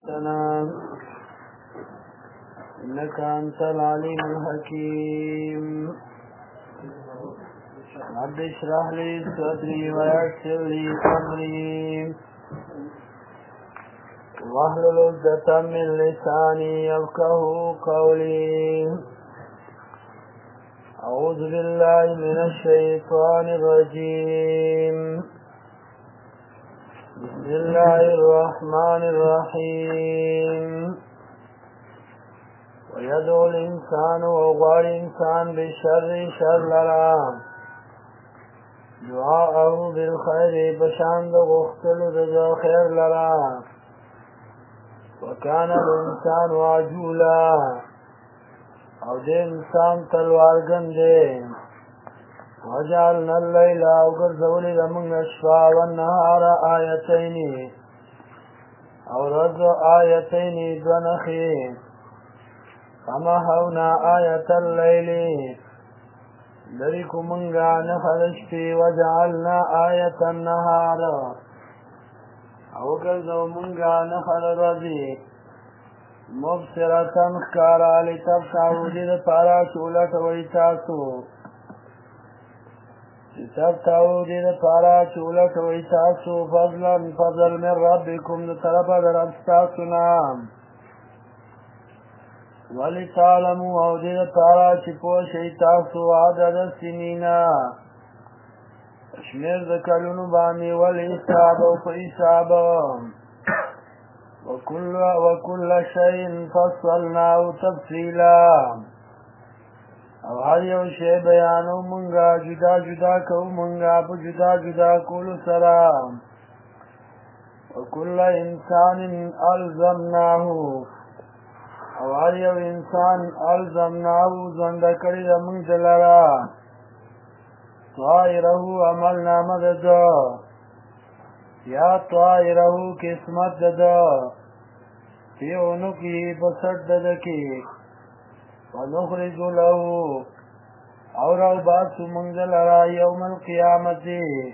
السلام إنك أنت العليم الحكيم رب اشرح لي صدري ويسر لي أمري واحلل عقدة من لساني يفقهوا قولي أعوذ بالله من الشيطان الرجيم بسم الله الرحمن الرحيم ويدعو الإنسان وغار إنسان بالشر شر لرا دعاءه بالخير بشان غختل رضا خير لرا وكان الإنسان عجولا او دې انسان تلوارګن دی وجعلنا الليل وګرځولې زموږ شپه والنهار آیتین او ورځ آیتین دوه نښې فمحونا آیة الليل لرې کړو مونږه نښه د شپې وجعلنا آیة النهار او وګرځو مونږه نښه د ورځې مبصرتن ښکارا لتبتغوا دې دپاره چې ولټوئ تاسو فضل من ربکم د طرفه د رب ستاسو نه ولتعلموا او دې دپاره چې پوه شئ تاسو عدد السنین شمېر د کلونو باندې والحساب او په حساب وكل شيء فصلناه تفصيلا او هر یو شی بیانو مونږه جدا جدا کوو مونږه په جدا جدا کولو سره وكل انسان الزمناه او هر یو انسان الزمناه ژوند کړی د مونږ دلاره طائره عملنامه د ده یا طائره قسمت د ده فی عنقه بسط د ده کې ونخرج له او راو باسو مونږ لرا یوم القیامت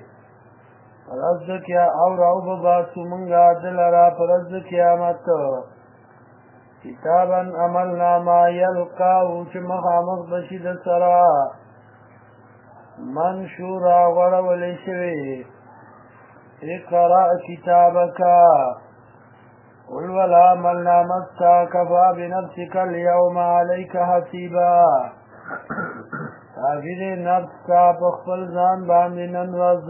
او راو باسو مونږه دلرا پرز د قیامت کتابا عملنامه یلقاو چې مخامخ بشي د سره منشورا غوړولی شوي اقرأ کتابک قل ولا عملنامه كفى بنفسك اليوم عليك حسيبا کافر نفس کا پخپل ځان باندې نن ورځ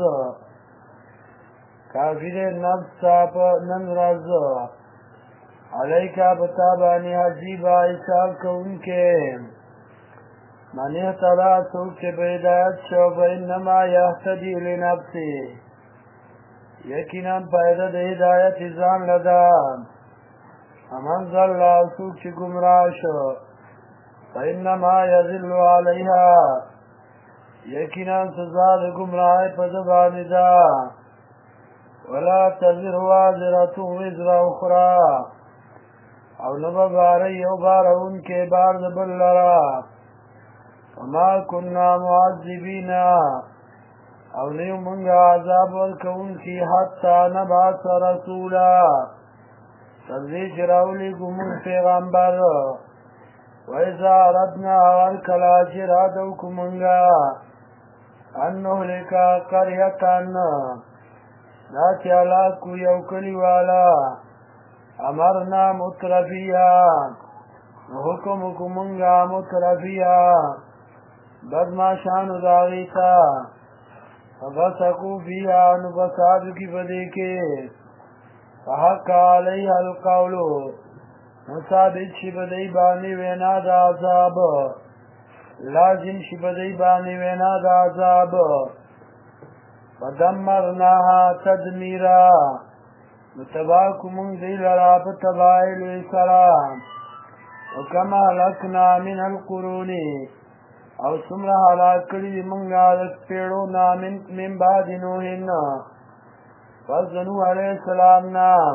عليك بتا باندې حسيبا حساب کوونکې من اهتدى څوک چې په هدایت شو فإنما يهتدي لنفسه یقینا پیدا د هدایت ځان لدا ومن ضل څوک چې ګمراه شو فإنما يضل عليها یقینا سزا د ګمراهۍ په ده باندې ده ولا تزر وازرة وزر أخرى او نه به باره یو بارونکی بار د بل لره وما كنا معذبین او نیو منگا عذاب ورکونکی حتی نبعث رسولا تردیش راولی گمون پیغمبر و ایزا ردنا ورکلا جرادو کمنگا انو لکا قریتن ناتی علاقو یو کلیوالا امرنا مترفیا حکم کمنگا مترفیا بدماشانو داغیتا فَفَسَقُوا فِيهَا نُفَسَادُ کی بدے کے فَحَقَّ عَلَيْهَا الْقَوْلُ مصابت شبدی بانی وینا دا عذاب لازم شبدی بانی وینا دا عذاب فَدَمَّرْنَاهَا تَدْمِيرًا متباکو منگ دی لرا پتبائل ویسرام وَكَمَا لَكْنَا مِنَ الْقُرُونِ او سمره حلاک کړي مونږه د پیړو نامن من بعد نوحن پس د نوح علیه السلام نام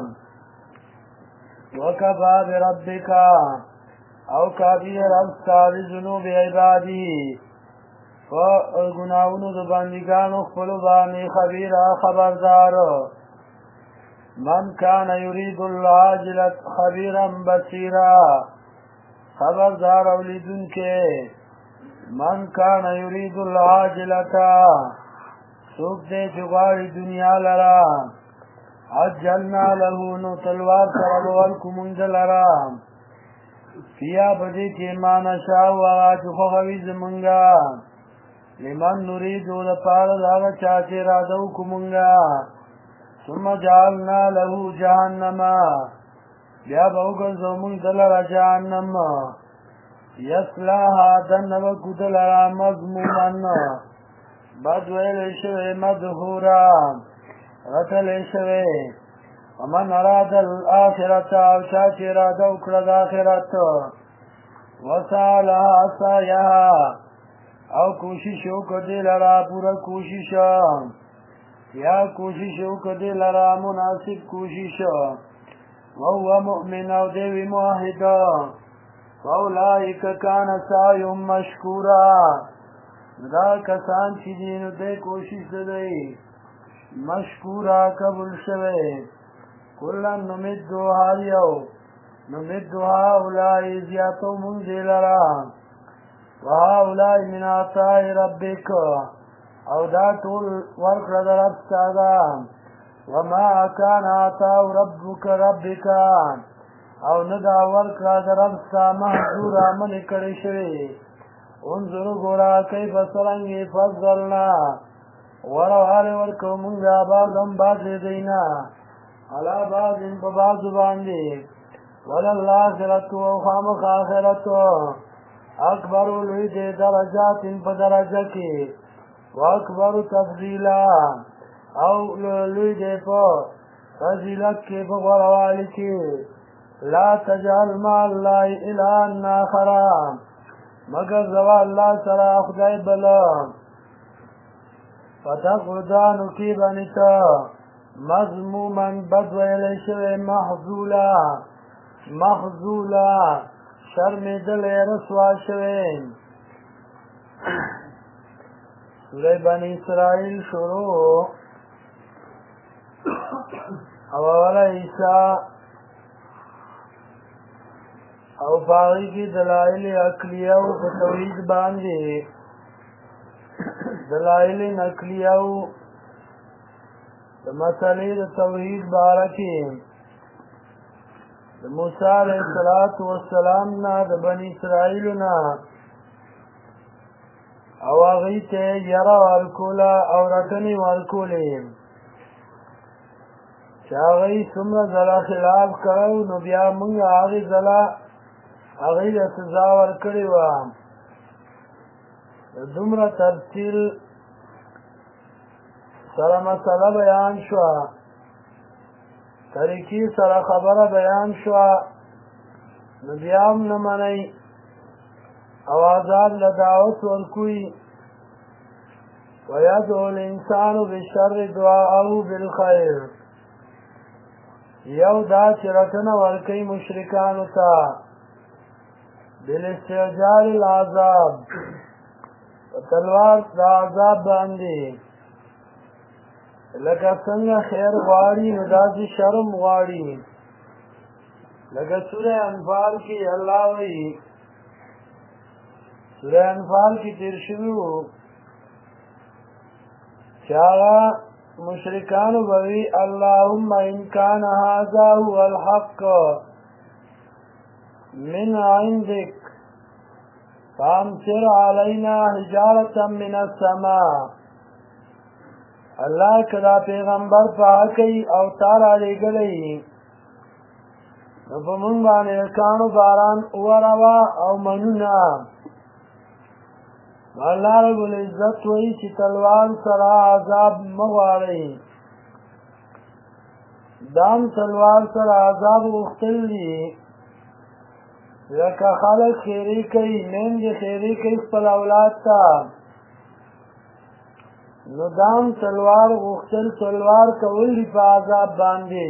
وکفا بربک او کافی رب ستا بذنوب عبادی گناہونو د بندگانو خپلو باندې خبیره خبردار من كان يريد العاجلة خبيرا بصيرا خبردار اولیدن کے من كان يريد العاجلة سوک دے چغاڑی دنیا لرا عجلنا له نو تلوار سربوالکو منزل لرا فیا بدی که ما نشاو آغا چخو غویز منگا لمن نریدو لپار داغا چاچے رادو کمنگا ثم جعلنا له جهنم بیا باوگرزو منگ دلر جهنم یسلاها دنو کدلر مضمومن بدویل شوی مدهورا غتل شوی ومن اراد الآخرت او چاچی رادو کرد آخرت وسالها سایها او کوششو کدی لرا پورا کوششو یا کوششو کدی لرا مناسب کوششو وهو مؤمن او دیوی موحدا فاولائک کان سعیهم مشکورا دا کسان چی دینو دی کوشش دی مشکورا قبول شوه کلن نمدو هاریو نمدو هاولائی زیادو منزل را وهاولائی من عطائی ربک او دا طول ورک ردر ابستادا وما كان عطاو ربک او ندا ورک ردر ابستا محضورا من کرشوی انظرو گورا کیف سرنگی فضلنا وروحال ورکو منگا بازم باز دینا علا بازن پا بازو باندی وللآخرتو او خامق آخرتو اکبرو لوی دے درجات پا درجہ کی و اکبرو تفضیلا او لوی دے پا فضیلت کی پا غروالی کی لا تجعل ما اللہ الہن آخرام مگر زوا اللہ سرا خدای بلا فتقردانو کی بنیتا مضموما بدویل شوی محضولا شرم دل رسوا شوی سورہ بنی اسرائیل شروع اولا عیسیٰ او باغی کی دلائل اقلیو پا توحید باندی دلائل نقلیو مسئلہ توحید بارکی موسیٰ علیہ السلام نا دا بنی اسرائیل نا او آغیت یرا والکولا او رکنی والکولی چاگئی سمر زلا خلاف کرو نو بیا منگ آغی زلا آغی دا سزاور کری وام دومره تفصیل سره مسئله بیان شو طریقی سره خبره بیان شو نو بیا هم نه منئ او آزاد لدعوت ورکوی ویدعو الانسان بالشر دعاءه بالخیر یو دا چې رټنه ورکوي مشرکانو ته بالاستعجال العذاب تلوار دا عذاب باندې لکه څنګه خیر غواړي نو داسې شرم غواړي لکه سوره انفال کې الله وایي سوره انفال کې تیر شوي وو چې هغه مشرکانو بوي اللهم ان كان هذا هو الحق من عندك فامطر علينا حجارة من السماء الله کدا پیغمبر پاکی او تارا لگلی نو پا من بانی کانو باران وروا او منونا اللہ رب العزت وی چی تلوان سرا عذاب مغواری دام تلوان سرا عذاب اختل دی لکه خلق خیری کئی مین دی خیری کئی خپل اولاد تا نو دام تلوار غختل تلوار کول دی پا عذاب باندی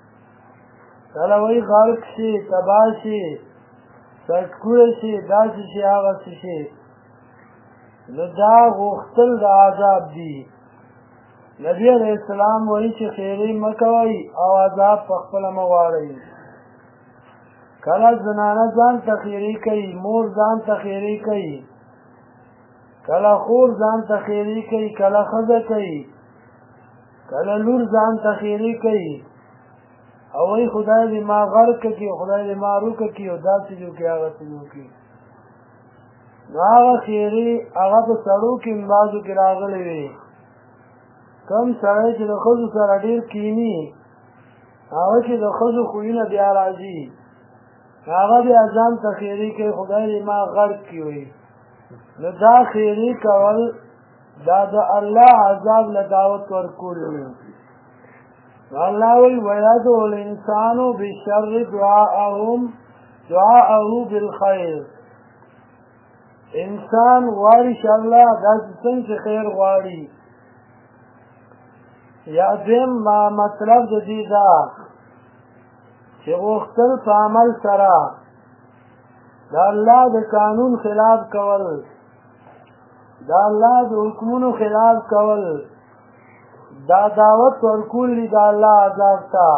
تلوی غرق شی تباہ شی سٹکور شی داسی شی آغا شی نو دا غختل دا عذاب دی نبی علیہ السلام وایي چې خیری مه کوئ او عذاب په خپله مه غواړئ. کله زنانه ځان ته خیری کوي، مور ځان ته خیری کوي، کله خور ځان ته خیری کوي، کله ښځه کوي، کله لور ځان ته خیری کوي او وایي خدای دې ما غرق کړي، خدای دې ما روکه کړي او داسې دې وکړي هغه څه دې وکړي. نو هغه خیري هغه په سړو کې بعضو کې راغلی وي. کم سړی چې د ښځو سره ډېر کیني، هغه چې د ښځو خویونه بیا راځي، هغه بیا ځان ته خیري کوي خدای دې ما غرق کړي وي. نو دا خیري کول دا د الله عذاب له دعوت ورکول وي. الله وی ویدعو الانسان بالشر دعاءه بالخیر. انسان غواړي چې الله داسې څنګه چې خیر غواړي. یا دویم مطلب د دې دا چې غوښتل په عمل سره د الله د قانون خلاف کول، د الله د حکمونو خلاف کول، دا دعوت ورکول دي د الله عذاب ته.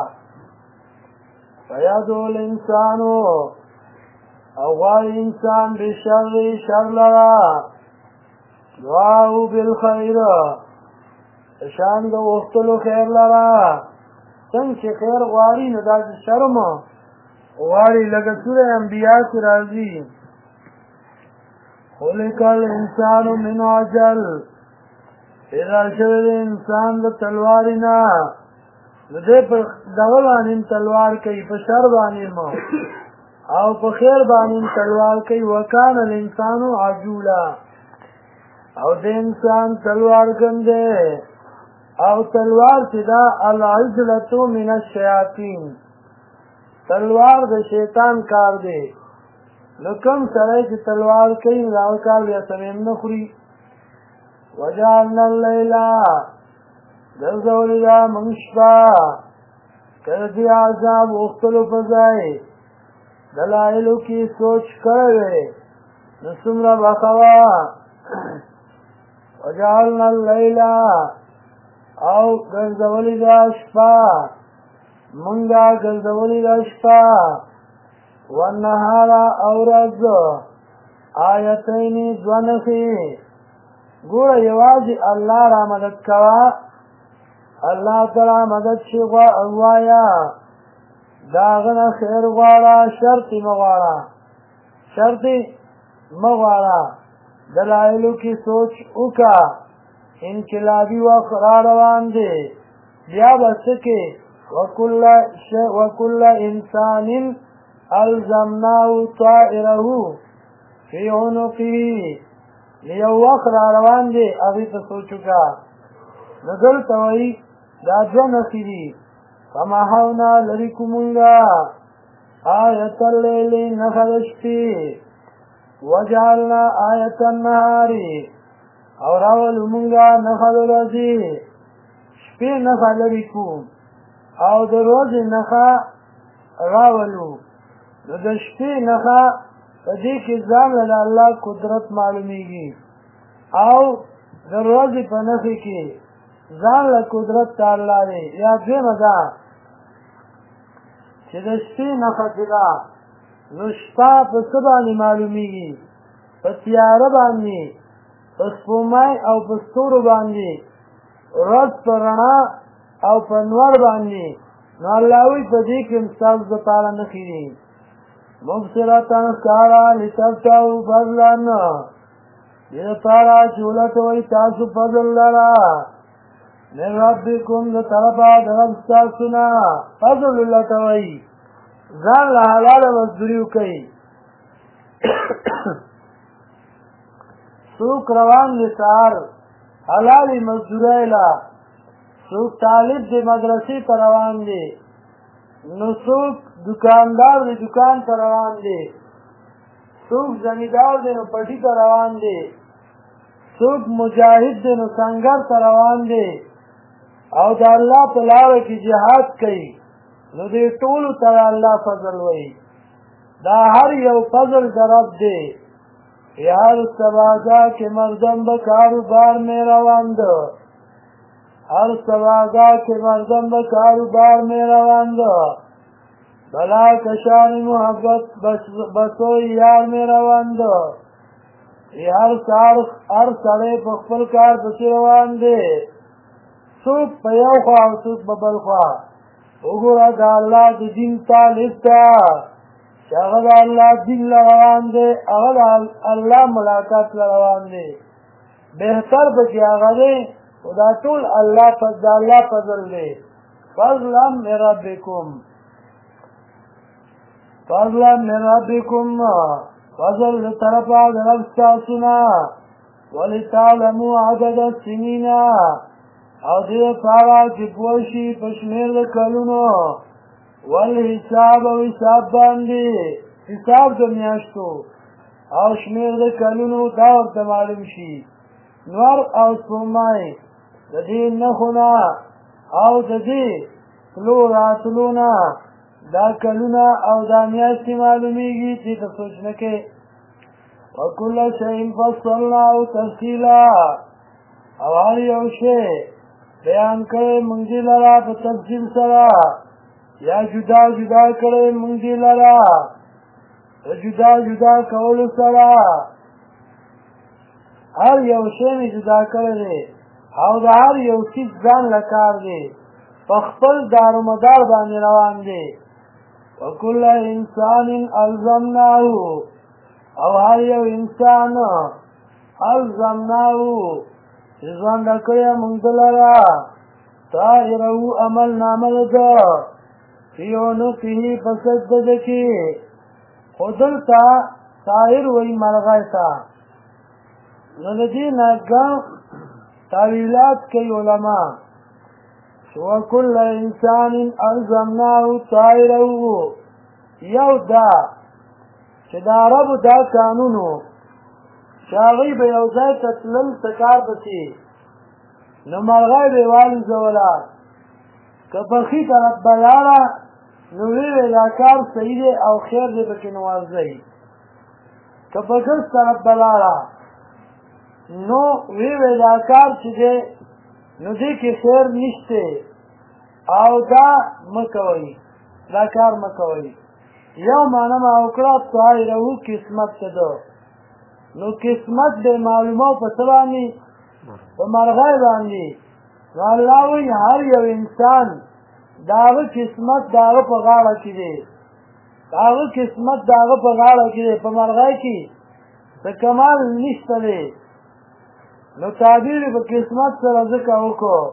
فیدعو الانسان او غواړي انسان بشر شر لره، دعاءه بالخیر شان د غوښتلو خیر لره. څنګه چې خیر غواړي نو داسې شر مه غواړي. لکه سوره انبیا کې راځي خلق الانسان من عجل، پیدا شوی د انسان د تلوارې نه. نو دی په دغه باندې تلوار کوي، په شر باندې مه او په خیر باندې تلوار کوي. وکان الانسان عجولا، او د انسان تلوار ګنده او تلوار چې دا العجلة من الشیاطین، تلوار د شیطان کار دی. نو کوم سړی چې تلوار کوي دا کار بیا سمیم نه خوري. وجعلنا اللیل ګرځولې ده موږ شپه که د عذاب غوښتلو په ځای دلایلو کې سوچ کړی وی نو څومره به ښه وه. وجعلنا اللیل او ګرځولې ده شپه، مونږه ګرځولې ده شپه، والنهار او ورځ آیتین دوه نښې. ګوره یوازې الله را مدد کوه، الله تعالی مدد شي ووایه، د هغه نه خیر غواړه، شرط یې مه غواړه، شرط یې مه غواړه. دلایلو کې سوچ وکړه. انقلابي وخت را روان دی، بیا به څه کې وکل انسان الزمناه طائره فی عنقه. یو وخت را روان دی، هغې ته سوچ وکړه. نو دلته وایي دا دوه نښې دي. فمحونا لرې کړو مونږه آیة اللیل نښه د شپې، وجعلنا آیة النهار او راولو مونږه نښه د ورځې. شپې نښه لرې کړو او د ورځې نښه راولو. نو د شپې نښه په دې کې ځان له د الله قدرت معلومیږي او د ورځې په نښې کې ځان له قدرت ته الله دی. یا دویمه ده چې د شپې نښه چې ده نو شپه په څه باندې معلومیږي؟ په تیاره باندې، په سپومۍ او په ستورو باندې، ورځ په رڼا او په نور باندې. نو الله وایي په دې کې ستاسو دپاره نښې دي. مبصرة ښکاره لتبتغوا فضلا، دې دپاره چې ولټوئ تاسو فضل لره، من ربکم د طرفه د رب ستاسو نه. فضل ولټوئ، ځان له حلاله مزدوري وکئ. څوک روان دی سهار حلالې مزدورۍ له، څوک طالب دی مدرسې ته روان دی، نو څوک دکاندار دی دکان ته روان دی، څوک زمیندار دی نو پټي ته روان دی، څوک مجاهد دی نو سنګر ته روان دی او د الله په لاره کې جهاد کوي. نو دې ټولو ته الله فضل وایي. دا هر یو فضل د رب دی. هر سبازه که مردم به کاروبار می روند، هر سباگاه که مردم به کاروبار می روند بلا کشان محبت بسوی یار می روند هر سړی په خپل کار پسې روان دی څوک په یو خوا او څوک په بل خوا وګوره د الله د دین طالب ته چې هغه د الله دین له روان دی هغه د الله ملاقات له روان دی بهتر به چې هغه دی خو دا ټول د الله فضل دی فضلا من ربکم فضل له طرفه د رب ستاسو نه ولتعلموا عدد السنین او دې لپاره چې پوه شي په شمېر د کلونو والحساب او حساب باندې حساب د میاشتو او شمېر د کلونو دا ورته معلوم شي نور او سپوږمۍ د دې نښونه او د دې تلو راتلو نه دا کلونه او دا میاشتې معلومیږي چې ته سوچ نه کې وکل شیء فصلناه تفصیلا او هر یو شی بیان کړی موږ دې لره په تفصیل سره یا جدا جدا کړی موږ دې لره په جدا جدا کولو سره هر یو شی مې جدا کړی دی او د هر یو څیز ځان له کار دی په خپل دارومدار باندې روان دی وکل انسان الزمناه او هر یو انسان الزمناه ځوان کړی موږ دلاره طائره عمل نامه ده فی عنقه پسد ده کې خو دلته طائر وایي مرغۍ ته نو د دې نه تاویلات کوي علما وکل انسان الزمناه طائره یو دا چې د عربو دا قانون و چې هغوی به یو ځای ته تلل سکار پسې نو مرغۍ به یې والوځوله که پخي طرف به لاړه نو ویې دا کار صحیح دی او خیر دی پکې نوازئ که په ګس طرف به لاړه نو ویې دا کار چې دی نو دې کې خیر نشته او دا مه کوئ دا کار مه کوئ یو معنی ما وکړه طائره قسمت ته ده نو قسمت د معلومه په څه باندې په مرغۍ باندې نو الله وایي هر یو انسان د هغه قسمت د هغه په غاړه کې دی د هغه قسمت د هغه په غاړه کې دی په مرغۍ کې څه کمال نشته دی نو تعبیر په قسمت سره ځکه وکړو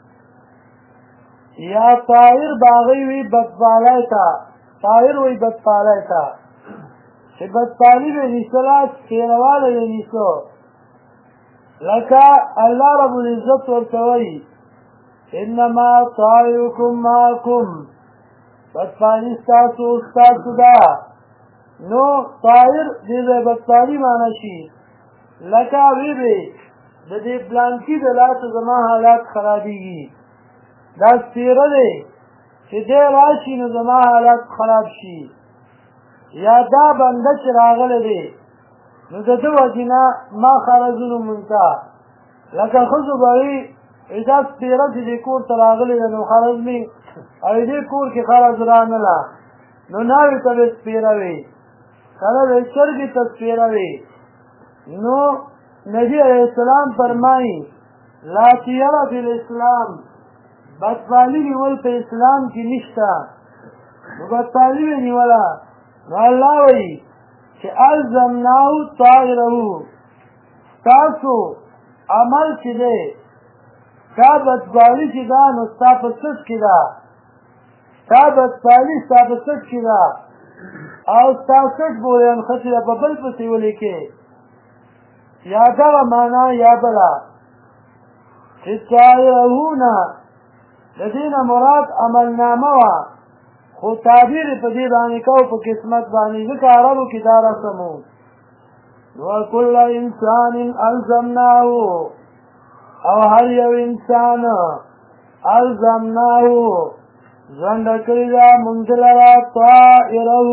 یا طائر باغی وی بدپالی ته طائر وی بدپالی ته چې بدپالی به نیسله تېروالی به نیسو لکه الله رب العزت ورته وایي انما طائرکم معکم بدپالی ستاسو ده نو طائر دې ځای بدپالي معنی شي لکه وی به د دې بلانکي د لاسه زما حالات خرابېږي دا سپېره دی چې دی راشي نو زما حالات خراب شي یا دا بنده چې راغلی دی نو د ده وجې نه ما خرزونو مونږ ته لکه ښځو به وي دا سپېره چې دې کور ته راغلی ده نو خرز مې او دې کور کې خرز رانله نو ناوې ته به سپېره وي کله به چرګې ته سپېره وي نو نبی علیہ السلام فرمائی لا تیرہ فی الاسلام بدپالی نیول په اسلام کې نشته نو بدپالی به نیوله نو الله وایي چې الزمناه طائره ستاسو عمل چې دی ستا بدپالي چې ده نو ستا په څټ کې ده ستا بدپالي ستا په څټ کې ده او ستا څټ بورې نښتې ده په بل پسې ولیکې یا دغه معنا یا بله چې طائرهونه د دې نه مراد عملنامه وه خو تعبیر په دې باندې کوو په قسمت باندې ځکه عربو کې دا رسم و وکل انسان الزمناه او هر یو انسان الزمناه ژونده کړې ده موږ لره طائره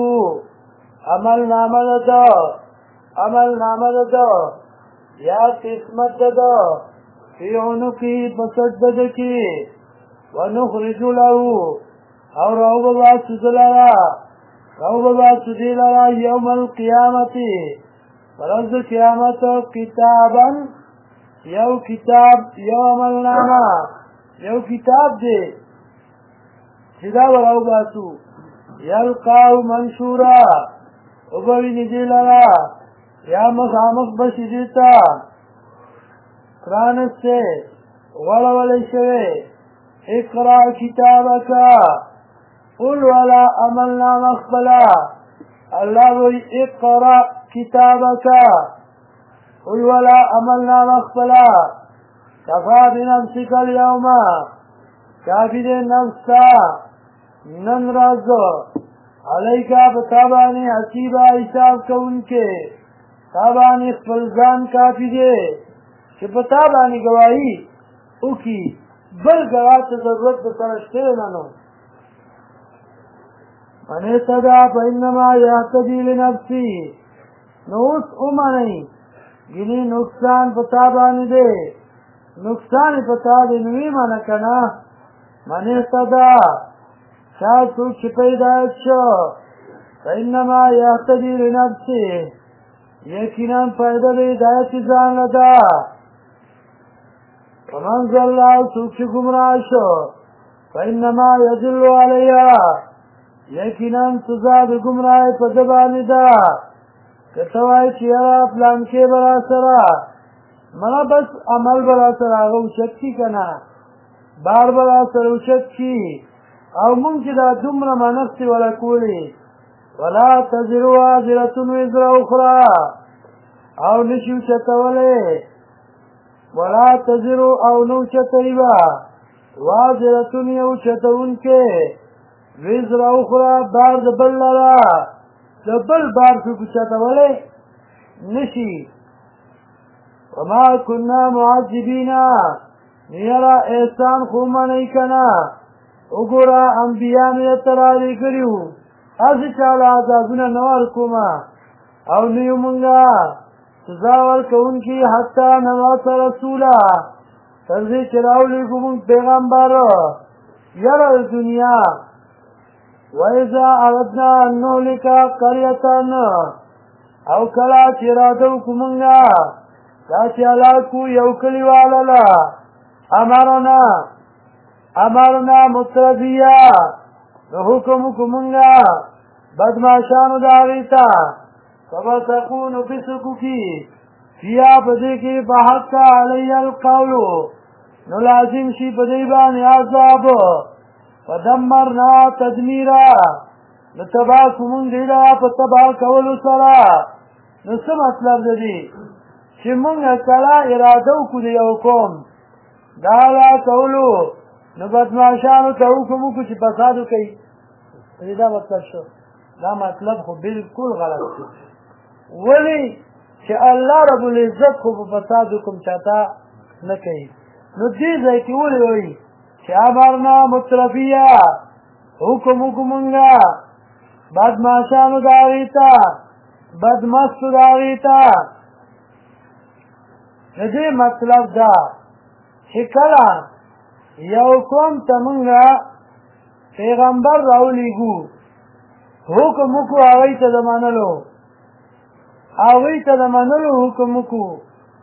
عملنامه ده یا قسمت ده فی عنقی پسد کی ونخرج له او رو بباسو دلرا یوم القیامتی فرض قیامت کتابا یو کتاب یو عملنامه یو کتاب دی چې دا ورو باسو یلقاو منشورا وبویني دلرا یا مخامخ بشي دیتا کرانسته ولولی شوی اقرا کتابکا قل ولا عملنا مخبلا الله وی اقرا کتابکا قل ولا عملنا مخبلا کفا بنفسک اليوم کافی دے نفسا نن رازو علیکا بتابانی حسیبا حساب کون کے تابانی خفلزان کافی دے کہ بتابانی گواہی او کی بل گواہ ضرورت بسرشتے ننو من اهتدى فإنما يهتدي لنفسه نوس امانی گنی نقصان بتابانی دے نقصان بتابی نوی منکنا من اهتدى شاید سوچ پیدایت شو فإنما يهتدي لنفسه یقینا فائدہ دے ہدایت زان لدا ومن ضل سوچ گمراہ شو فإنما يضل علیها یقینا سزا د گمراہ په دبانی دا کتوای چې یاره پلان کې برا سره منا بس عمل برا سره هغه شکی کنا بار برا سره شکی او مونږ چې دا دومره منښتې ولا کولی ولا تزر وازرة وزر اخرى او نشي اوچتولی ولا تزر او نو اوچتوی با وازرة یو اوچتونکې وزر اخرى بار د بل لرا د بل بار څوک اوچتولی نشي وما كنا معذبین نیرا احسان خو منی کنا وګوره انبیانو یې ترالی کړیو هسې چاله عذابونه نه ورکومه او نه یو مونږه سزا ورکوونکي حتی نبعث رسولا تر دې چې راولېږو مونږ پیغمبر یره د دنیا وإذا أردنا أن نهلك قرية او کله چې اراده وکړو مونږه دا چې هلاکو یو کلیواله له امرنا مترفیا نو حکم کمونگا بدماشانو داغیتا فبسقو نو پسکو کی فیا پدے کی بحقا علی القولو نو لازم شی پدے بانی عذاب فدمرنا تدمیرا نو تبا کمونگ دیلا پا تبا کولو سرا نو سا مطلب دی چی مونگا کلا ارادو کدی یو کم دالا کولو نو بدماشانو ته حکم وکړو چې فساد وکړي دا مطلب شو دا مطلب خو بالکل غلط دی ولې چې الله رب العزت خو په فساد حکم چاته نه کوي نو دې ځای کې ولې وایي چې امرنا مترفیا حکم وکړو بدماشانو د هغې ته بدمستو د هغې ته د دې مطلب دا چې کله یو قوم ته مونږه پیغمبر راولیږو حکم وکړو هغوی ته د منلو حکم وکړو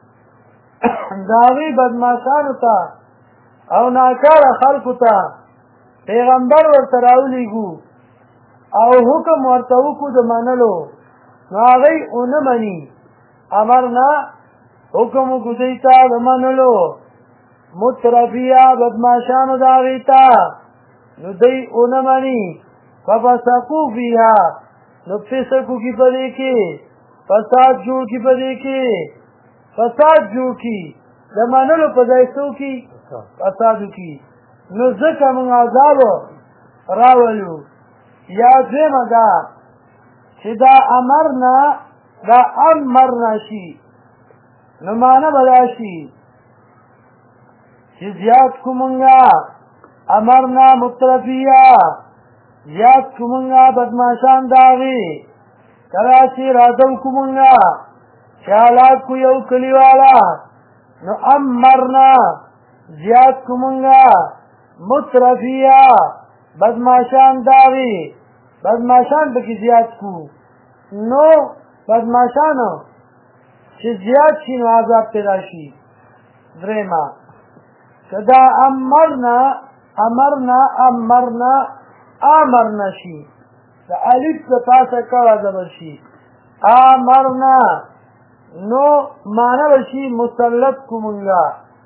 د هغوی بدماشانو ته او ناکاره خلکو ته پیغمبر ورته راولیږو او حکم ورته وکړو د منلو نو هغوی ونه مني امرنا حکم وکړو دوی ته د منلو مترفیا بدماشانو داغیتا نو دی اونمانی ففسقو فیها نو فسقو کی پدے کی فساد جوڑ کی پدے کی فساد جوڑ کی دمانلو پدائسو کی فسادو کی نو ذکر من عذابو راولو یا دویم دا چه دا امرنا دا امرنا شی نو مانا بدا شی چې زیاد کومنګا امرنا مترفیا زیاد کومنګا بدماشان داغي کله چې راځو کومنګا خیالات کو یو کلیوالا نو امرنا زیاد کمونگا مترفیا بدماشان داغی بدماشان بکی زیاد کو نو بدماشانو چه زیاد شی نو عذاب پیدا شی دریما کدا امرنا شی دا علیف دا پاسا کوا زبر شی امرنا نو مانا بشی مسلط کمونگا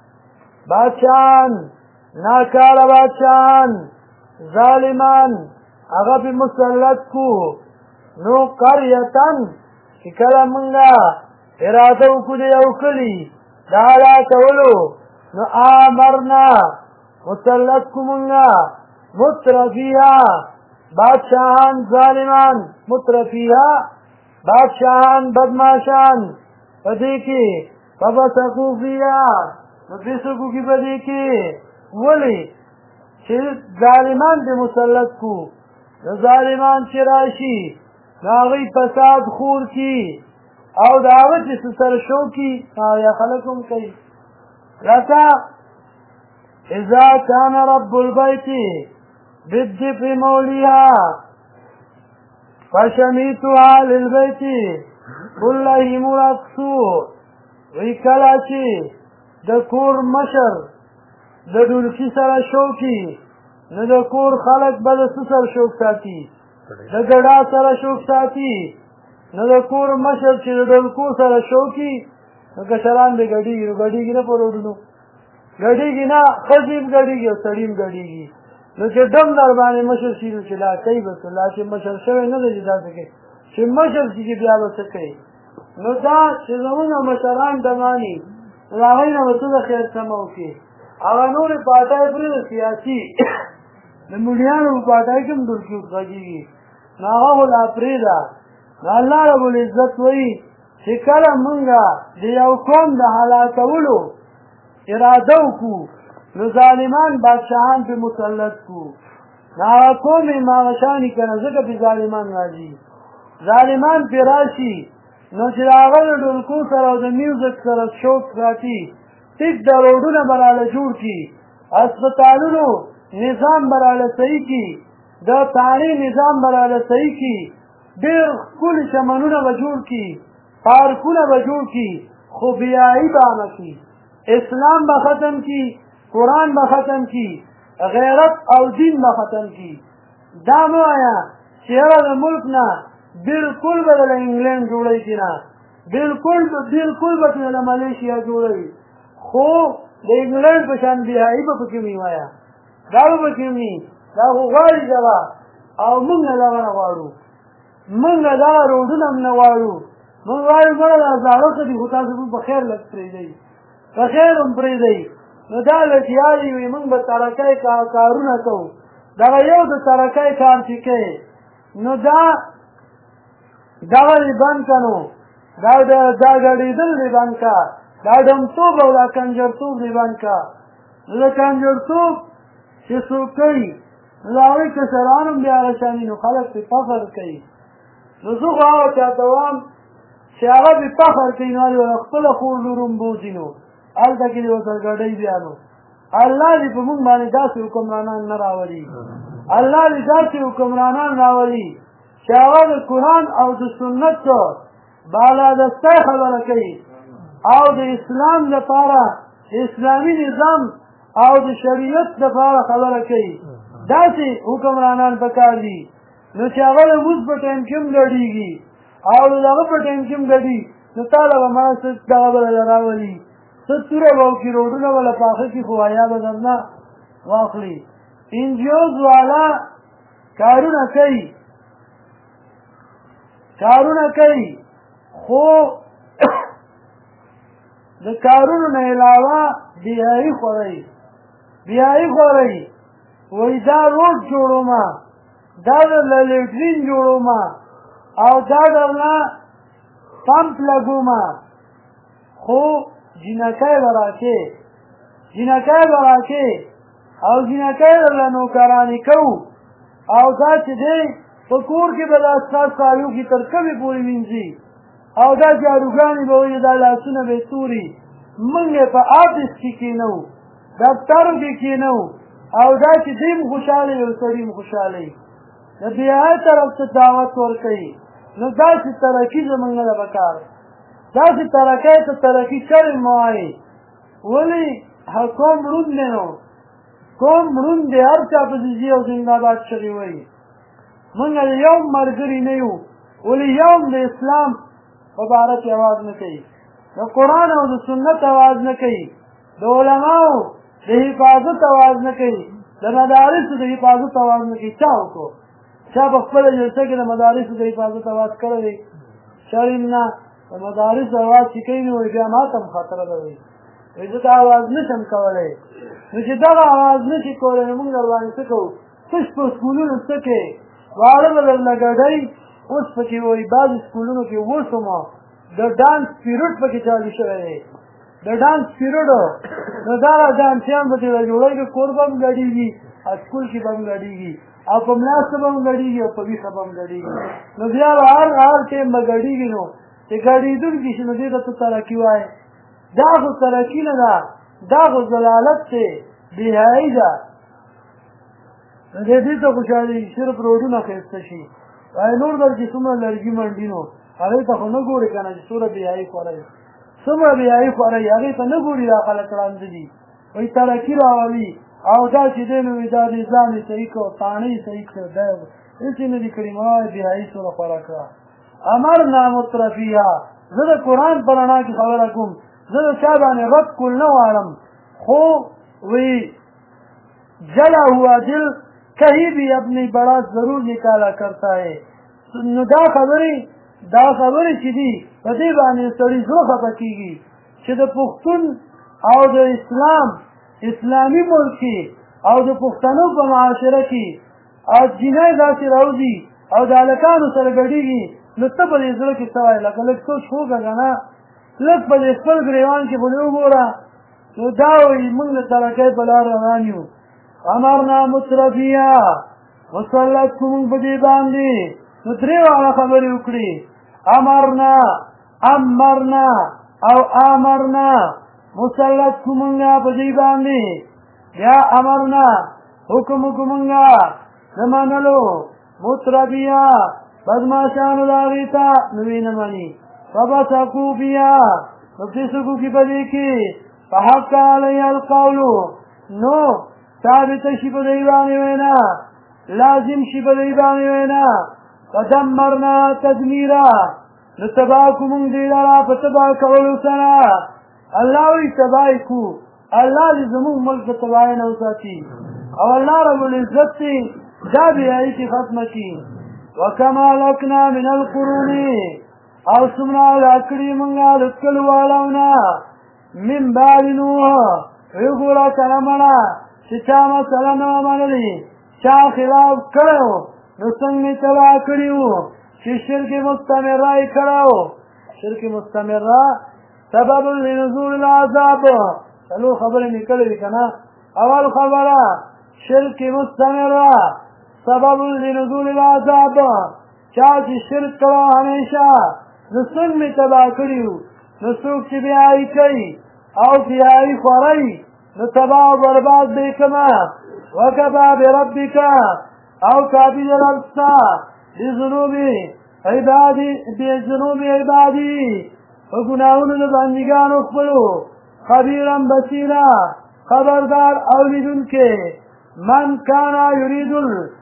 باچان ناکار باچان ظالمان اغا پی مسلط کو نو قریتن چی کلا منگا ارادو کدی اوکلی دالا تولو نو آمرنا مسلط کمونگا مترفیها بادشاہان ظالمان مترفیها بادشاہان بدماشان پدیکی فبسقو فیها نبسقو کی پدیکی ولی چی ظالمان دی مسلط کو ظالمان چی راشی ناغی فساد خور کی او دعوت سرشو کی یا خلقم کئی لکا اذا کان رب البیت بالدف مولیها فشمیتها للبیت کلهم رقصو وی کلا چی د کور مشر د دولکی سره شوکی نو د کور خلق به د څه سره شوک ساتي د ګډا سره شوک ساتي نو د کور مشر چې د دولکو سره شوکي نو کشران به ګډېږي نو ګډېږي نه په روډونو ګډېږي نه ښځې هم ګډېږي او سړي هم ګډېږي نو چې دم در باندې مشر شي نو چې لا کوي بس لا چې مشر شوی نه دی چې داسې کوي چې مشر شي بیا به څه کوي نو دا چې زمونږ مشران دماني نو د هغوی نه به څه د خیر سمه وکړي هغه نورې پاټۍ پرېږده سیاسي د مډیانو په پاټۍ کې هم ډولکي غږېږي نو هغه خو لا پرېږده نو الله رب العزت وایي چې کله مونږه د یو قوم د هلاکولو اراده وکړو نو ظالمان بادشاهان پې مسلط کړو نو هغه قوم یې ماغشاني که نه ځکه پې ظالمان راځي ظالمان پې راشي نو چې د هغه د ډولکو سره او د میوزک سره شوق ساتي ټیک د روډونه به راله جوړ کړي هسپتالونو نظام به راله صحیح کړي د تعلیم نظام به راله صحیح کړي ډېر ښکلي چمنونه به جوړ کړي پارکونه به جوړ کړي خو بیایي به نه کړي اسلام به ختم کړي قرآن به ختم کړي غیرت او دین به ختم کړي دا مه وایه چې یاره د ملک نه بلکل به د انګلینډ جوړوي که نه بلکل به ترې د ملیشیا جوړوي خو د انګلینډ په شان بیایي به پکې وي وایه دا به پکې وي دا خو غواړي دغه او موږ نه دغه نه غواړو موږ دغه روډونه هم نه غواړو موږ غواړو مړه دا زاړه څه دي خو تاسو په خیر لږ پرېږدئ په خیر هم پرېږدئ نو دا لټیاري وي موږ به ترقۍ کارونه کوو دغه یو د ترقۍ کار چې کوې نو دغه دې بند که نو دا ګډېدل دې بند که دا ډمتوب او دا کنجرتوب دې بند که نو د کنجرتوب چې څوک کوي نو د هغوی کشران هم بیا هغه شاني نو خلک پرې فخر کوي نو زه خو هغه چاته وایم چې هغه پرې فخر کوي نو خپله خور لور هم بوځي نو هلته کې دې ورسره ګډوي بیا نو الله دې په موږ باندې داسې حکمرانان نه راولي الله دې داسې حکمرانان راولي چې هغه د قرآن او د سنت بالادستی خبره کوي او د اسلام لپاره د اسلامي نظام او د شریعت لپاره خبره کوي داسې حکمرانان پکار دي نو چې هغه د مونځ په ټایم کې هم ګډېږي او د هغه په ټایم کې هم ګډي نو تاله به ما څه دغه به له راولي څه توره به وکړي روډونه به له پاخه کړي خو حیا به درنه واخلي انجیوز والا کارونه کوي خو د کارونو نه علاوه بیایي خورئ وایي دا روډ جوړومه دا درله لیټرین جوړومه او دا درله پمپ لګومه خو جینکۍ به راکې او جینکۍ درله نوکراني کوو او دا چې دی په کور کې به دا ستاسو کاریو کې تر کومې پورې وینځي او دا جاروګانې به وایي دا لاسونه به توري موږ په آفس کې کېنو دفترو کې کېنو او دا چې دوی م خوشحاله یو سړي م خوشحاله وي د بهایي طرف ته دعوت ورکوي نو داسې ترقي زموږ نه ده پکار داسې ترقۍ ته ترقي کړې مه وایي ولې قوم ړوند دی نو قوم ړوند دی هر چا پسې ځي او زندهباد چغې وایي موږ د یو ملګري نه یو ولې یو د اسلام په باره کې اواز نه کوي د قرآن او د سنت اواز نه کوي د علماو د حفاظت اواز نه کوي د مدارسو د حفاظت اواز نه کوي چا وکړو چا په خپله جلسه کې د مدارسو د حفاظت اواز کړی دی شریم نه د مدارسو اواز چې کوي نو بیا ما ته هم خطره ده وایي زه دا اواز نشم کولی نو چې دغه اواز نشي کولی نو موږ درباندې څه کوو تش په سکولونو څه کوې واړه به درله ګډوي اوس پکې وایي بعضې سکولونو کې اوس هم د ډانس پیریډ پکې چالو شوی دی د ډانس پیریډ نو دا ډانسیان به ترې جوړېږي کور به هم ګډېږي سکول کې به هم ګډېږي او په ملاسته به هم ګډېږي او په ویښه به هم ګډېږي نو بیا به هر ټایم به ګډېږي نو چې ګډېدونکي شي نو دې ته ته ترقي وایې دا خو ترقي نه ده دا خو ضلالت دی بېحیایي ده نو دې ته خوشحالېږي صرف روډونه ښایسته شي وایي نور در چې څومره لرګي منډي نو هغې ته خو نه ګورې که نه چې څومره بېحیایي خوروي څومره بېحیایي خوروي هغې ته نه ګوري دا خلک ړانده دي وایي ترقي راولي او دا چې دی نو دا نظام یې صحیح کړو تاڼه یې صحیح کړو دا هېڅ یې نه دي کړي ما وایي بېحیایي څومره خوره کړه امرنا مترفیها زه د قرآن په رڼا کې خبره کوم زه د چا باندې رد کول نه غواړم خو وی جلا ہوا دل کہیں بھی اپنی بڑا ضرور نکالا کرتا ہے نو دا خبرې چې دي په دې باندې سړي زړه خفه کېږي چې د پښتون او د اسلامي ملک کې او د پښتنو په معاشره کې او جنۍ داسې راوځي او د هلکانو سره ګډېږي نو ته په دې زړه کې څه وایې لکه لږ سوچ وکړه که نه لږ په دې خپل ګریوان کې به دې وګوره نو دا وایي موږ د ترقۍ په لار روان یو امرنا مترفیها مسلط کو موږ په دې باندې نو درې واړه خبرې وکړي امرنا او امرنا مسلط کو موږ په دې باندې بیا امرنا حکم وکړو موږ د منلو مترفیها بدماشانو د هغې ته نو یې نه مني فبصقوا فيها ففسقوا کې په دې کې فحق علیها القول نو ثابت شي په دې باندې وینا لازم شي په دې باندې وینا فدمرنا تدمیرا نو تباه کو موږ دې لره په تباه کولو سره الله وی تباه کو الله دې زموږ ملک په تباه نه وساتي او الله رب العزت دا بېحیایي چې ختمه کړي وکما لکنا من القرون او څومره هلاک کړي موږ د کلو والاو نه من بعد نوح وګوره کنه مړه چې چا مسله نه منلې چا خلاف کړی و نو څنګه یې تباه کړي وو چې شرک مستمره یې کړی و شرک مستمره سبب لنزول العذاب څلور خبرې مې کړې دي که نه اول خبره شرک مستمره سبب لنزول العذاب چا چې شرک کړی همیشه نو څنګه مې تباه کړي وو نو څوک چې بېحیایي کوي او بېحیایي خوروي نو تباه او برباد به یې کړمه وکفی بربک او کافي د رب ستا بذنوب عبادي په ګناهونو د بندګانو خپلو خبیرا بصیرا خبردار او لیدونکی من کان یرید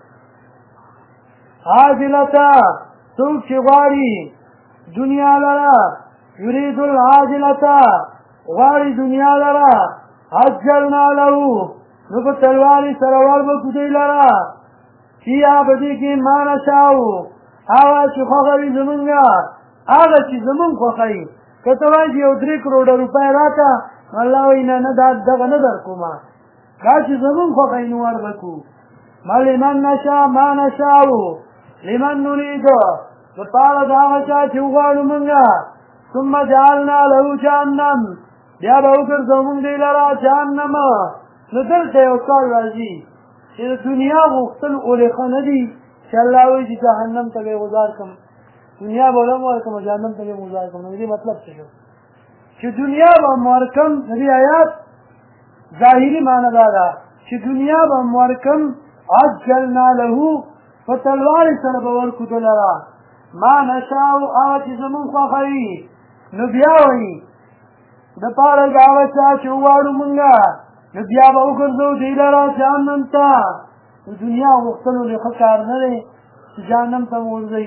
العاجلة څوک چې غواړي دنیا لره یرید العاجلة غواړي دنیا لره عجلنا له نو په تلوارې سره وربکو دی لره فیها په دې کې ما نشاو هغه چې خوښوي زمونږ هغه چې زمونږ خوښوي که ته وایې چې یو 3 کروړه روپۍ راکړه الله وایي نه نه دغه نه در کومه دا چې زمونږ خوښوي نو وربکو لمن نشا ما نشاو لمن نرید دپاره د هغه چا چې وغواړو مونږ ثم جعلنا له جهنم بیا به وګرځو مونږ دی لره جهنم نو دلته یو کار راځي چې د دنیا غوښتل اولې ښه نه دي چې الله وایي چې جهنم ته به یې غذار کړم دنیا به ولم ورکړم جهنم ته به یې غذار کړم نو دې مطلب څه شو چې دنیا به ورکم د دې آیات ظاهري معنی دا ده چې دنیا به ورکم عجلنا له په تلوارې سره به ورکو ده لره ما نشاو هغه چې زمونږ خوښه وي نو بیا وایي دپاره د هغه چا چې وغواړو مونږه نو بیا به وګرځو دوی لره جهنم ته د دنیا غوښتلو نه ښه کار نه دی چې جهنم ته مو ورځئ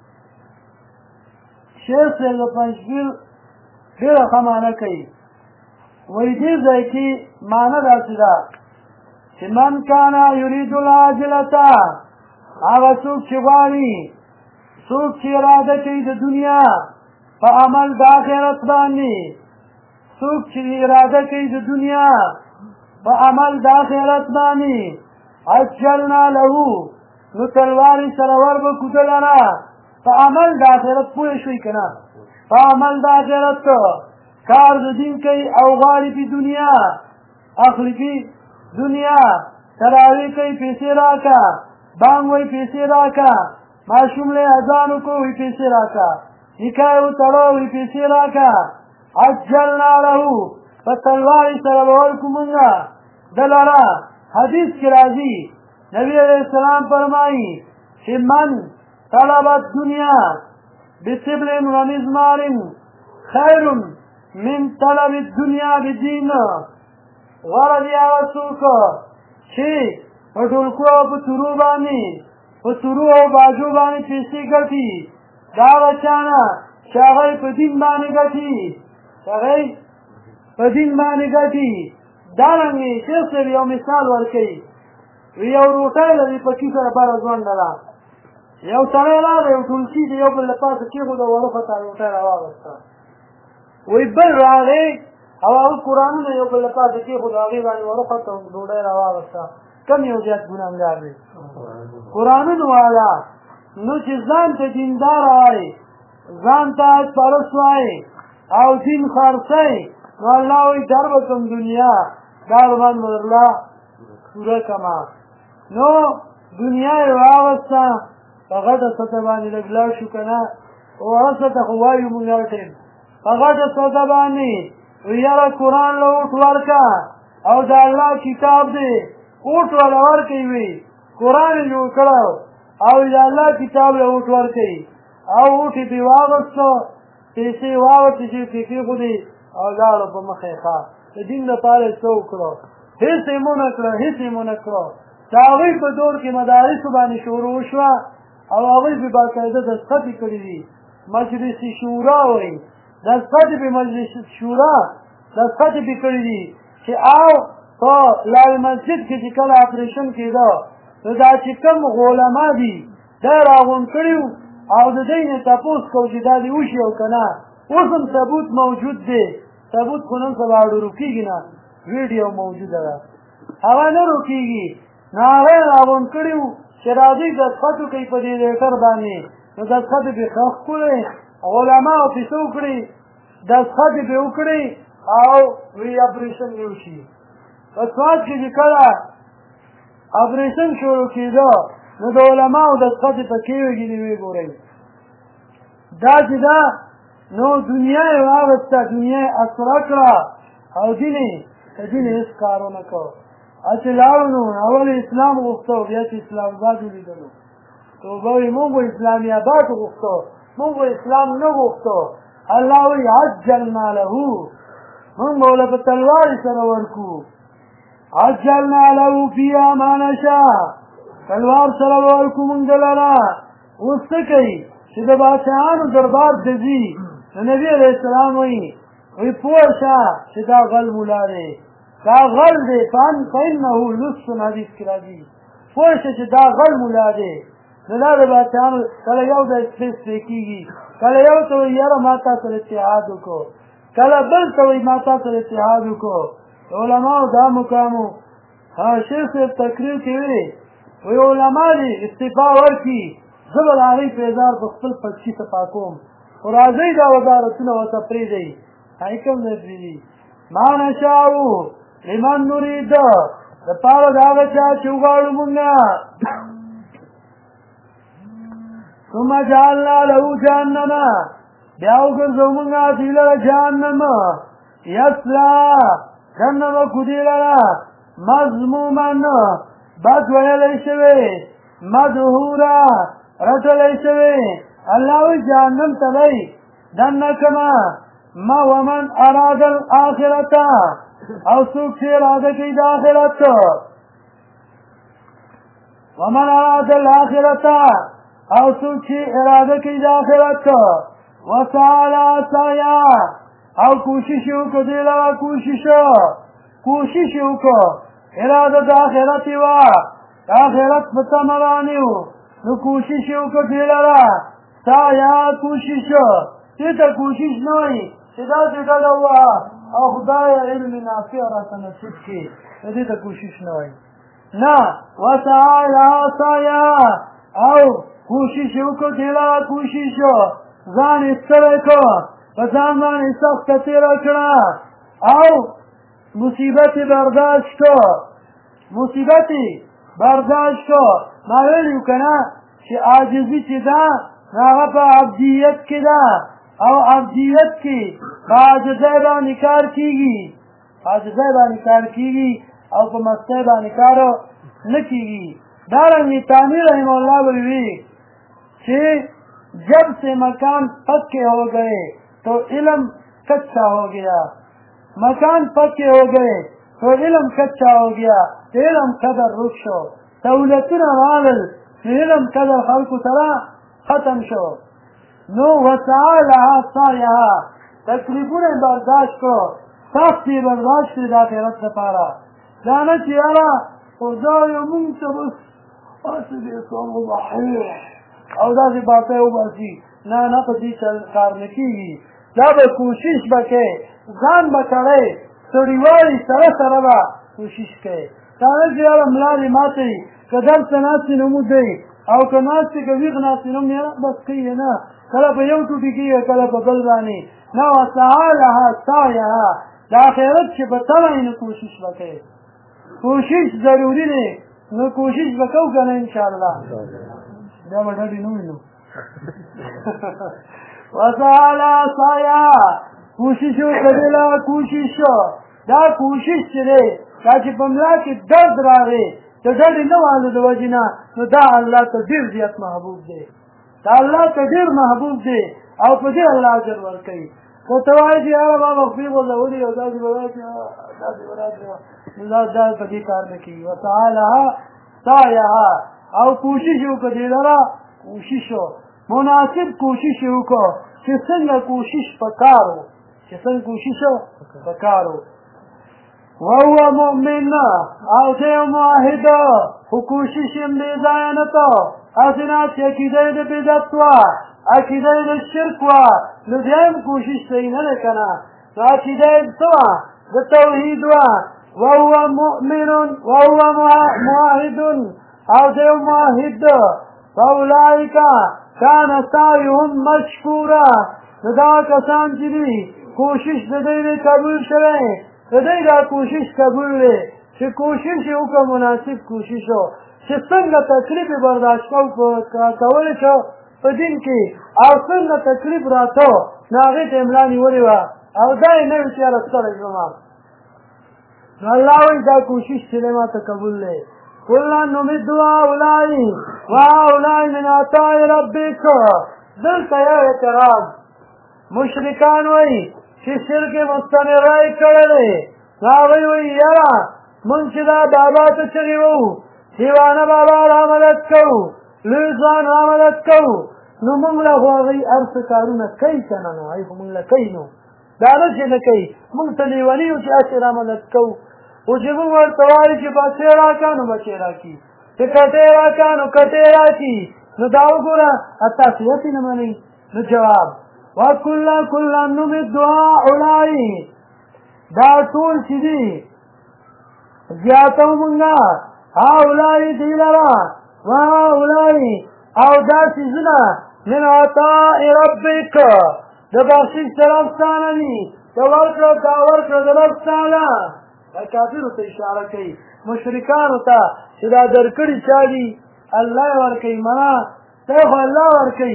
شیخ صاحب د پنجشیر ډېره ښه معنی کوي وایي دې ځای کې معنی داسې ده چې من کان یرید العاجلة هغه څوک چې غواړي څوک چې اراده کوي د دنیا په عمل د آخرت باندې څوک چې اراده کوي د دنیا په عمل د آخرت باندې عجلنا له نو تلوارې سره وربکو ده لره په عمل د آخرت پوه شوئ که نه په عمل د آخرت کار د دین کوي او غواړي په دنیا اخلي په دنیا تراویح کوي پیسې راکړه بانګ وایي پیسې راکړه ماشوم له اذان وکړو وایي پیسې راکړه نکاح یې وتړو وایي پیسې راکړه عجلنا له په تلوارې سره به ورکړو مونږه ده لره حدیث کې راځي نبی علیه السلام فرمایي چې من طلب الدنیا بسبل ومزمار خیر من طلب الدنیا بدین غوره دی هغه څوک چې په ډولکو او په تورو باندې په تورو او باجو باندې پیسې ګټي د هغه چا نه چې هغه یې په دین باندې ګټي هغه یې په دین باندې ګټي دارنګې شیخ صاحب یو مثال ورکوي وی یو روټۍ لري په کیسه لپاره ځوانډه ده یو سړی راغی یو ټولګي د یو بل له پاسه کېښوده ورخوته روټۍ راواغسته وی بل راغی او هغه قرآنونه یو بل له پاسه کېښوده هغې باندې ورخوته ډوډۍ راواغسته کم یو زیات ګنهګار دی قرآنونه والا نو چې ځان ته دیندار وایي ځان ته پرست وایي او دین خرڅوي نو الله وایي در به کوم دنیا دا باندې به درله پوره کړمه نو دنیا یې واغسته په غټه سطح باندې لږ لاړ شو که نه وړه سطح خو وایو مونږ هر ټایم په غټه سطح باندې وی یاره قرآن له اوټ ورکه او د الله کتاب دی اوټ والا ورکوي وي قرآن یې جوړ کړی او د الله کتاب له اوټ ورکوي او اوټ یې پرې واغسته پیسې واغستې چې پرې کېښودې او لاړو په مخه یې ښه د دین لپاره یې څه وکړو هېڅ یې مونه کړه هېڅ یې مونه کړو د هغوی په دور کې مدارسو باندې شروع وشوه او هغوی پرې باقاعده دستخط یې کړي دي مجلس شورا وایي دستخط یې پرې مجلس شورا دستخط یې پرې کړي دي چې او په لال مسجد کې چې کله اپریشن کېده نو دا چې کوم علما دي دا یې راغونډ کړي او د دوی نه تپوس کوو چې دا دې وشي او که نه اوس هم ثبوت موجود دی ثبوت خو نن سبا اړو روکېږي نه ویډیو موجوده ده هغه نه روکېږي نو هغه یې راغونډ کړي وو چې راځئ دستخط وکړئ په دې لیټر باندې نو دستخط یې پرې ښخ کړی علماو پرې څه وکړي دستخط یې پرې وکړي او وی اپریشن یې وشي په سوات کې چې کله اپریشن شروع کېده نو د علماو دستخط یې پکې وګینې ویې ګورئ دا چې ده نو دنیا یې واغسته دنیا یې اسره کړه او دین یې هېڅ کار ونه کړ چې لاړو نو اول اسلام غوښته بیا چې اسلام آباد ولیدلو توبه وایي مونږ به اسلامي آباد غوښته مونږ به اسلام نه غوښته الله وایي عجلنا له مونږ به له په تلوارې سره ورکو عجلنا له فیها ما نشاء تلوار سره به ورکو مونږ ده لره اوس څه کوي چې د بادشاهانو دربار ته ځي نو نبي علیه السلام وایي پوه شه چې دا غل ملا دی دا غل دی فإنه لص حدیث کې راځي پوه شه چې دا غل ملا دی نو دا د بادشاهانو کله یو ځای سپېس پرې کېږي کله یو ته وایي یاره ما تا سره اتحاد وکړو کله بل ته وایي ما تا سره اتحاد وکړو د علماو دا مقامو شیخ صاحب تقریر کې وایي علما دي استعفا ورکړي زه به د هغوی پیزار په خپل پچکي صفا کوم خو راځئ دا وزارتونه ورته پرېږدئ هغې کوم ځای پرېږدي ما نشاءو لمن نرید دپاره د هغه چا چې وغواړو مونږه ثم جعلنا له جهنم بیا وګرځو مونږه دوی لره جهنم یصلا جهنم کودي لره مذموما بد ویلی شوی مدحورا رټلی شوی الله وی جهنم ته دی دننه کړمه ما ومن اراد الاخرة او څوک چې اراده کوي د آخرت ومن اراد الاخرة او څوک چې اراده کوي د آخرت وسعى لها سعيها او کوشش وکړه دې لپاره کوشش وکړه اراده د آخرت وه د آخرت په تمه روانې وو نو کوشش وکړه دې لپاره سعيها کوشش دې ته کوشش نه وایي چې داسې ډله ووهه او خدایه علم نافع راته نصیب کړي دې ته کوشش نه وایي نه وسعى لها سعيها او کوشش وکړه دې لپاره کوشش ځان یې ستړی کړه په ځان باندې سخته تېره کړه او مصیبت برداشت کړه ما ویلي که نه چې عاجزي چې ده هغه په عبدیت کې ده او عبدیت کې په عاجزۍ باندې کار کېږي او په مستۍ باندې کار نه کېږي دارنګې تعمیر رحمه الله به وي چې जब से मकान पक्के हो गए तो इल्म कच्चा हो गया मकान पक्के हो गए तो इल्म कच्चा हो गया इल्म कदर रुक शो सहूलतुना रागल इल्म कदर खल्क सरा ختم شو نو وسعى لها سعيها تکلیفونه برداشت کو سختی برداشت کړي د آخرت لپاره دا نه چې یاره خدایه مونږ ته بس هسې دې کوم صحیح او داسې باطۍ وباسي نه په دې کار نه کېږي دا به کوشش به کوې ځان به کوې سړیوالي سره به کوشش کوې دا نه چې یاره ملا دې ماتوي که درس ته ناستې نو مو دی او که ناستې که ویښ ناستې نو یاره بس کوي نه کله په یو ټوټي کېږي کله په بل باندې نه وسعى لها سعيها د آخرت چې په تمه یې نو کوشش به کوې کوشش ضروري دی نو کوشش به کوو که نه انشاءالله دا به ډډې نه وینو وسعى لها سعيها کوشش وکړه کوشش دا کوشش چې دی دا چې په ملا کې درد راغی د ډډې نه والو د وجې نه نو دا الله ته ډېر زیات محبوب دی او په دې الله اجر ورکوي که ته وایې چې یاره ما مخفي غورځولي او داسې به راشي نو دا په دې کار نه کېږي وسعى لها سعيها او کوشش وکړه دې لره کوشش مناسب کوشش وکړه چې څنګه کوشش پکار و وهو مؤمن او دی معاهد خو کوشش یې بې ځایه نه کو هسې نه چې عقیده یې د بدعت وه عقیده یې د شرک وه نو بیا هم کوشش صحیح نه دی که نه نو عقیده یې څه وه د توحید وه وهو مؤمن وهو معاهد او دی معاهد فاولئک کان سعیهم مشکورا نو دا کسان چې دي کوشش د دوی نه قبول شوی د دوی دا کوشش قبول دی چې کوشش یې وکړه مناسب کوشش و چې څنګه تکلیف یې برداشت کولی شو په دین کې او څنګه تکلیف راته نو هغې ته املا نیولې وه او دا یې نه وي چې یاره ستړی شوم نو الله وایي دا کوشش چې دی ماته قبول دی کلا نمد هؤلاء وهؤلاء من عطاء ربک دلته یو اعتراض مشرکان وایي چې شرک مستمرای کړی نو هغوی وایي یاره مونږ چې دا بابا ته چغې وو دیوانه بابا را مدد کوو لوی ځوان را مدد کوو نو مونږ له خو هغوی هر څه کارونه کوي که نه نو هغوی خو مونږ له کوي نو دا نه چې نه کوي مونږ ته لیوني یو چې هسې را مدد کوو خو چې مونږ ورته وایو چې بچی راکړه نو بچی راکړي چې کټۍ راکړه نو کټۍ راکړي نو دا وګوره تاسې هسې نه منئ نو جواب وکلا نمد هؤلاء دا ټول چې دي زیاتو مونږه هؤلاء دی لره وهؤلاء او دا څیزونه من عطاء ربک د بخشش طرف ستانه دي ته ورکړه دا ورکړه د رب ستانه دا کافرو ته اشاره کوي مشرکانو ته چې دا درکړي چا دي الله یې ورکوي منه ته خو الله ورکوي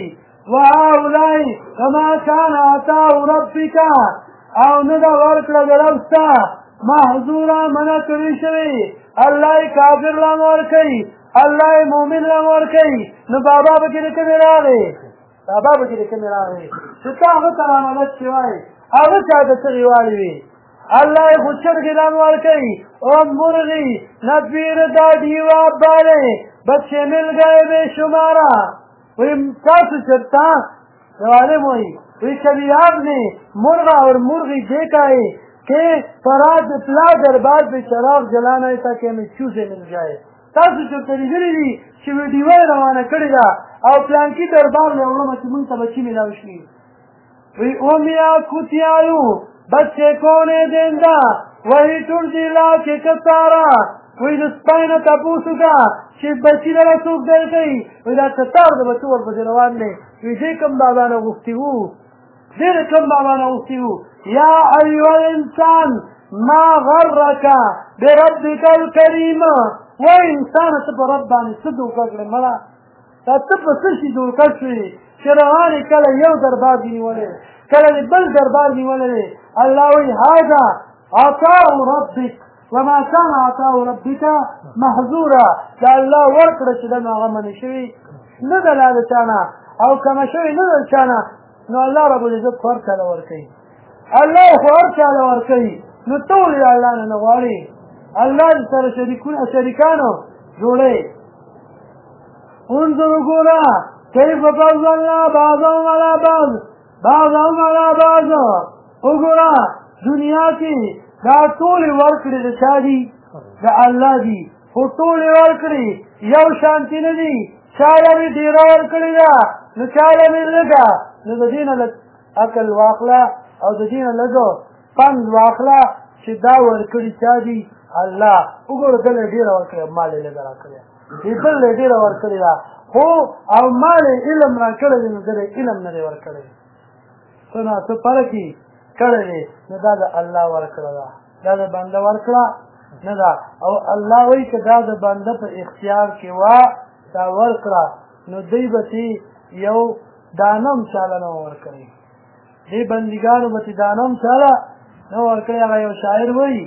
وهؤلاء كما كان عطاء ربك او نه دا ورکړه د رب ستا محظورا منع کړی شوی الله یې کافر لا ورکوي الله یې مؤمن لا ورکوي نو بابا به کې د کومې راغی بابا به کې د کومې راغی چې تا هغه ته رامدد شوی هغه چا ته څه غیواړې وي الله یې خو چرګې لا ورکوي او مرغی نہ پیر دا ڈیوا بالے بچے مل گئے بے شمارا وہی تاسو چرتا عالم ہوئی وہی کبھی آپ نے مرغا اور مرغی دیکھا ہے کہ فراد اطلاع دربار پہ چراغ جلانا ہے تاکہ ہمیں چوزے مل جائے تاسو چرتا لیدلی دي چې ویډیو روانه کړې ده او پلانکي دربار له وړمه چې موږ ته بچي میلاو شي وی او میا کوتیالو بچے کونے دیندا وہی ټولدی لا کې کتارا وی د سپاینه تاسو کا چې بچی له څوک دی کوي وی دا کتار د بچو ور په روان دی وی دې کوم بابا نه غوښتي وو دې کوم بابا نه غوښتي وو یا ایها الانسان ما غرك بربك الكريم و انسان ته په رب باندې څه دوکه کړې مړه تا ته په څه شي دوکه شوې چې روانې کله یو دربار دې نیولې کله بل دربار نیولې الله وی هذا عطاء ربك وما كان عطاء ربك محظورا دا الله ورکړه چې دا هغه منې شوي نه د لاله چانه او کمه شوي نه د چانه نو الله رب العزت خو هر چاله ورکوي الله خو هر چاله ورکوي نو ته ولې الله نه غواړې الله سره شریکانو جوړې انظر ګورا کیف فضلنا بعضهم على بعض وګورا دنیا کې دا ټول ورکړي د چا دي د الله دي خو ټول ورکړي یو شانتي نه دي چاله مې ډېر ورکړي ده نو چاله مې لږه نو د دې نه لږ عقل واخله او د دې نه لږ پند واخله چې دا ورکړي چا دي الله وګوره دله ډېره ورکړې مال یې لږه راکړې دې بل ډېره ورکړې ده خو او مال یې علم راکړی دی نو دله علم نه دی ورکړی څه نه څه فرقي کړی دی نو دا د الله ورکړه ده دا د بنده ورکړه نه ده او الله وایي که دا د بنده په اختیار کې وه دا ورکړه نو دوی به یو دانه هم چاله نه ورکړي دې بندګانو به دانه هم چاله نه ورکړي هغه یو شاعر وایي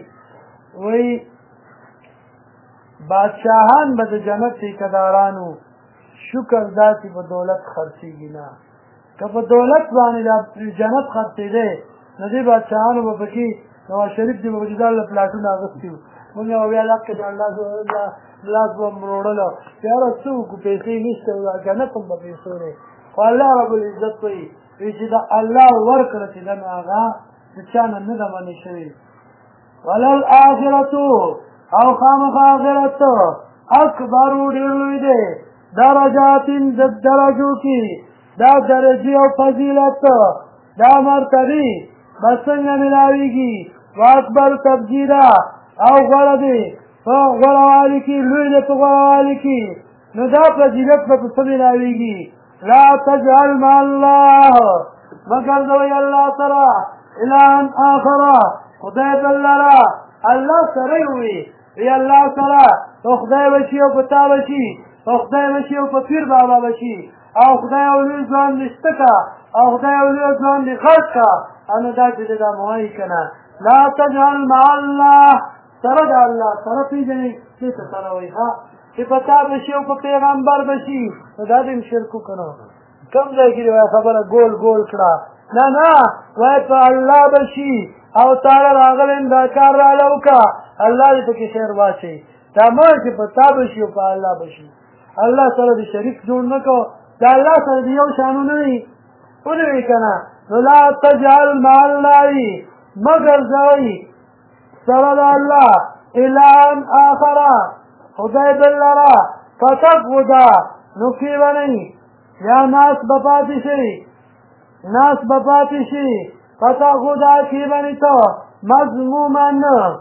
بادشاهان به د جنت ټیکهدارانو شکر داسې په دولت خرڅېږي نه که په دولت باندې د جنت خرڅېدی نو دې بادشاهانو به پکې نواز شریف دې به پکې ځان له پلاټونه اخیستي وو مونږ یې بیا لکه د لاس به مروړلو یاره څه وکړو پیسې نشته جنت هم به پیسو دی خو الله رب العزت وایي چې د الله ورکړه چې ده نو هغه د چا نه نه ده منې شوې وللآخرة او خامخا آخرت اکبرو ډېر لوی دی درجات د درجو کې دا درجې او فضیلت دا مرتبې به څنګه ملاویږي واکبر تبجیلا او غوره دی په غوروالي کې لوی دی په غوروالي کې نو دا فضیلت به په څه ملاویږي لا تجعل مع الله مگر دوی الله سره الهن آخره خدای بل لره الله سره وي وی الله سره تو خدای بشي او په تا بشي او خدای بشي او په پیر بابا بشي او خدای اولوی ځوان نشته کا او خدای اولوی ځوان دی خرڅ کا انو دا چې دا موایي کنه لا تجعل مع الله سره د الله سره پیژنې چې ته سره وي ها چې په تا بشي او په پیغمبر بشي دا دې شرکو کنه کم ځای کې خبره ګول ګول کړه نه نه وای په الله بشي او تعالی راغلم دا کار را لوکا الله دې پکې خیر واچي دا مو چې په تا بشي او په الله بشي الله سره دې شریک جوړ نه کو دا الله سره دې یو شانو نه وي ولې کنه لا تجعل مع الله مگر ځای سره د الله الهن آخر خدای بل لرا فتقودا نو کې ونی یا ناس بپاتې شي فتقودا کې ونی ته مذمومن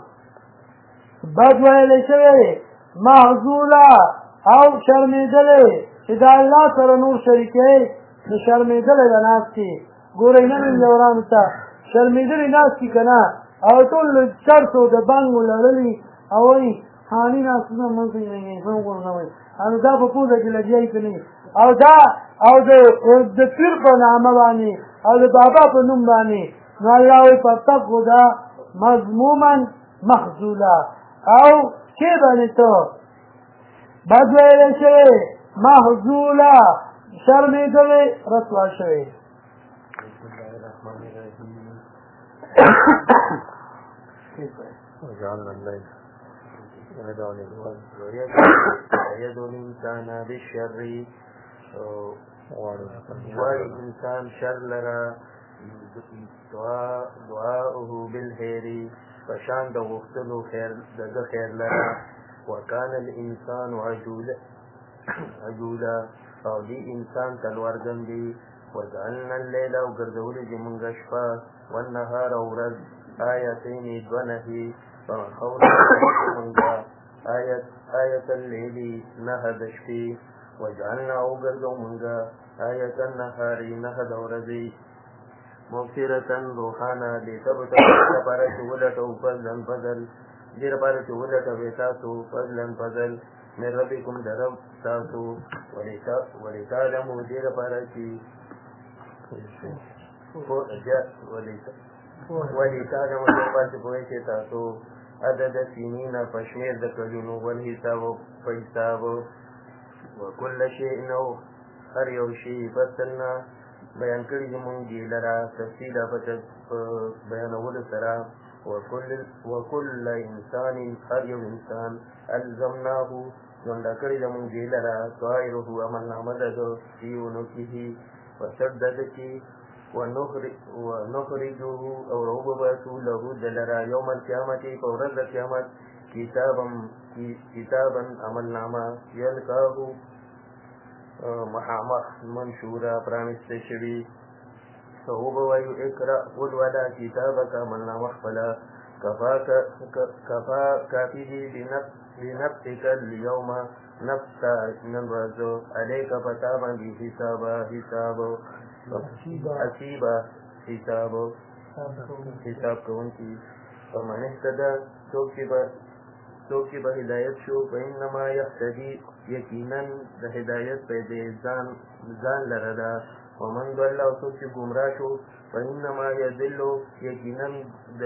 بد ویلې شوی محظوظه او شرمېدلې چې د الله سره نور شریکې نو شرمېدلې د ناس کې ګورئ نه مې ورانو ته شرمېدلې ناس کې که نه او ټول چرسو د بنګو لړلي او وایي حاني ناسونه منځ یې نه وایي انو دا په پوزه کې لګیایي که نه او د پیر په نامه باندې او د بابا په نوم باندې نو الله وایي فاتقوا دا مذموما مخذولا او چې باندې ته بد ویلی شوی محذولا شرمېدلی رسوا شوی وجعلنا الليل يد الإنسان بالشر والإنسان شر لرا دعاؤه بالخير فشان د غفتلو خیر د خیر لرا وكان الإنسان عجولا او دی انسان تلوارګن دی وجعلنا الليل وګرځولې دي مونږ شپه والنهار ورځ آیتین دونهي فمحونا مونږ آیت الليل نهه د شپې وجعلنا وګرځو مونږ آیت النهار نهه د ورځې مغفرة روحانا لتبتغوا لپاره چې ولټو فضلا فضل دې لپاره چې ولټوئ تاسو فضلا فضل من ربکم د رب تاسو ولتعلموا دې لپاره چې ولتعلموا دې لپاره چې پوهئ چې تاسو عدد سنین په شمېر د کلونو والحساب په حساب وکل شیء نو هر یو شی فصلنا بیان کړي دي مونږ دې لره تفصیله په بیانولو سره وکل انسان هر یو انسان الزمناه ژوند کړي د مونږ دې لره طائره عملنامه ده فی عنقه وسدد کې ونخرجه او روبباسو له دلرا یوم القیامت په ورځ د قیامت کتابا عملنامه یلقاه محمد منشورا پرانسته شوي فهو بوایو اقرأ ولولا کتابک عملنامه خپله کافی دی بنفسك اليوم نفسا نن ورځ علیک پتا باندې حساب حساب کوونکی فمن اهتدى څوک چې به هدایت شو فإنما یهتدي یقینا د هدایت پیدا ځان لره ده ومن ضل او څوک چې ګمراه شو فإنما یضل یقینا د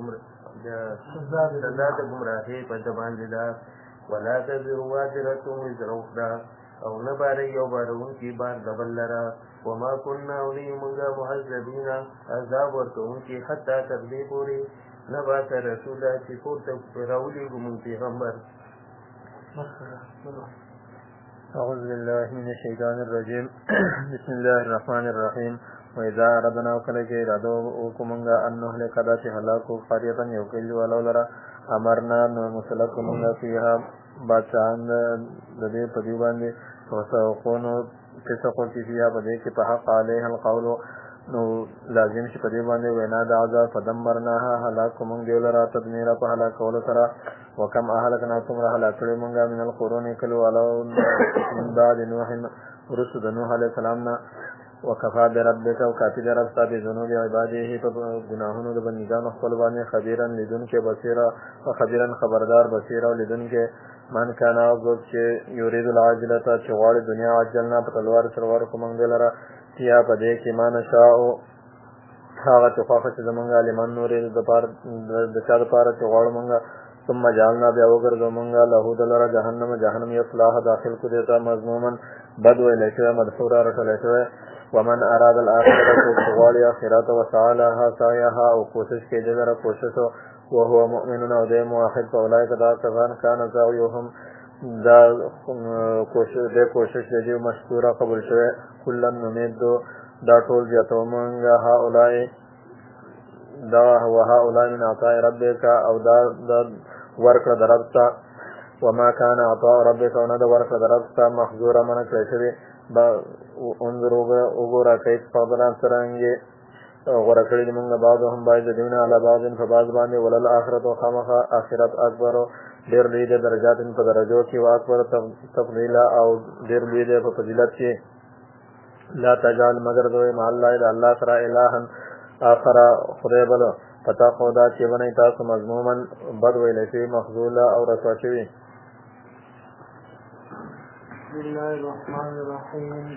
سزا د ګمراهۍ په ده باندې ده ولا تزر وازرة وزر أخرى او نه باره یو بارونکي بار د بل لره وما كنا اولي مونږه معذبین عذاب ورکوونکي حتی تر دې پورې نبعث رسولا چې پورته راولېږو مونږ پیغمبر. أعوذ بالله من الشيطان الرجيم بسم الله الرحمن الرحيم وإذا أردنا وكلك إرادو وكمنغا أن نهلك ذات هلاكو قرية يوكل ولو لرا أمرنا نمسلك منغا فيها بادشاہان د دې په دې باندې وسوقونو کسقو چې فيها په دې کې په حق عليه القول نو لازم شي په دې باندې وینا د عذاب فدمرناها هلاک موږ دی لرا تدمیرا په هلاک کول سره وکم اهلکنا څومره هلاک کړي موږ من القرون کلو ولو من بعد نوح رسل نوح عليه السلام وكفى بربك وكافي درستا بذنوب عباده فگناهونو د بندگانو خپل باندې خبيرا لدن کې بصيرا وخبيرا خبردار بصيرا لدن کې من كان غوب چې يريد العاجله چې غواړي دنیا عجلنا په تلوار سرور کوم دلره یا په دې کې ما نشاء هغه توفاقه چې زمونږ لمن نورې د پار د چا د پاره چې غواړو مونږ ثم جعلنا بیا وګرځو مونږ له دلره جهنم یصلاح داخل کو دیتا مذموما بد ویل شوی مدحورا رټل شوی ومن اراد الاخره غواړي اخرت وسعى لها سعيها او کوشش کې دلره کوشش وهو مؤمن او دې موحد فاولئک دا کسان کان سعيهم دا کوشش دې مشکوره قبول شوی کلن نمید دا ټول زیاتو مونږه هؤلاء من عطاء ربک او دا ورکړه دربستا وما كان عطاء ربک او نه دا ورکړه دربستا محظوره من کړی شوی انظروا وګوره کیف فضلان څرنګه غوره کړي دي مونږ بعضهم بعض دونه علی بعض په بعض باندې ولل آخرت او خامخه آخرت اکبر ډېر لوی د درجات په درجو کې واکبر تفضیلا او ډېر لوی د په فضیلت کې لا تجعل مگر دوی مع الله الا الله سره الها آخر خدای بل پتا خدا چې ونی تاسو مذموما بد ویل شي مخذولا او رسوا شوي بسم الله الرحمن الرحيم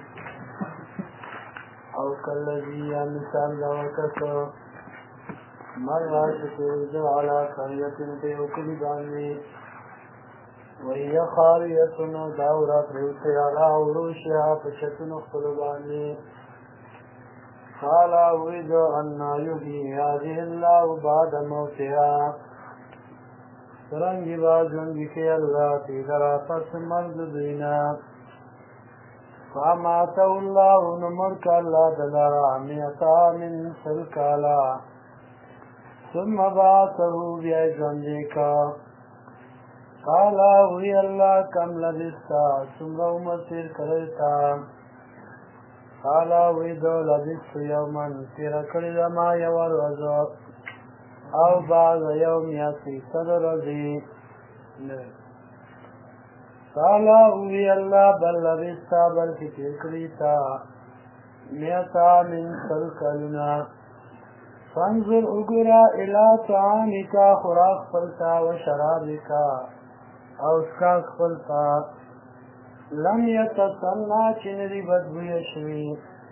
او كالذي مثال دوكسو مرة تتوجه على قرية بيوكل باني وهي خارية دورة ريوتي على عروشها فشتن خلباني قال أريد أن يحيي هذه الله بعد موتها سرنگی بازنگی که اللہ تیدرا پس مرد دینا فاماتو اللہ نمرک اللہ دلارا میتا من سلکالا ثم بعثه بیعزندی کا قالا وی اللہ کم لبستا سمرا مسیر کرتا قالا وی دو لبست یومن تیرا کرد ما یور وزو او بعض یوم یاسی صدر رضی قالا اوی اللہ بل لبستا بلکی تکریتا میتا من سلکلنا فانظر اگرا الى طعامکا خوراک خلطا و شرابکا او اسکاک خلطا لم یتسننا چنری بدبوی شوی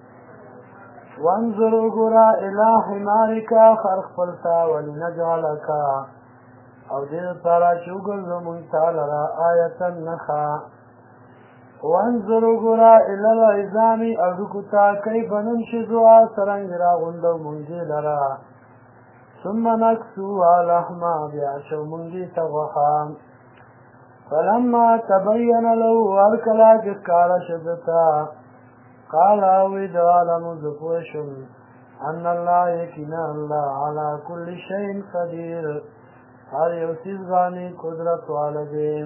وانظر اگرا الى حمارکا خرخ خلطا ولنجعلکا او دید پارا چوگل زمونتا لرا آیتا نخا وانظر اگرا الى العظامی اردکتا کئی بننشزوا سرنگ را غندو منگی لرا ثم نکسوها لحما بیاشو منگی تغخام فلما تبین له ورکلا جسکارا شدتا قال اوید عالم زفوشم ان اللہ یکینا اللہ علا کل شئین قدیر هر یو چیز بانی قدرت والدین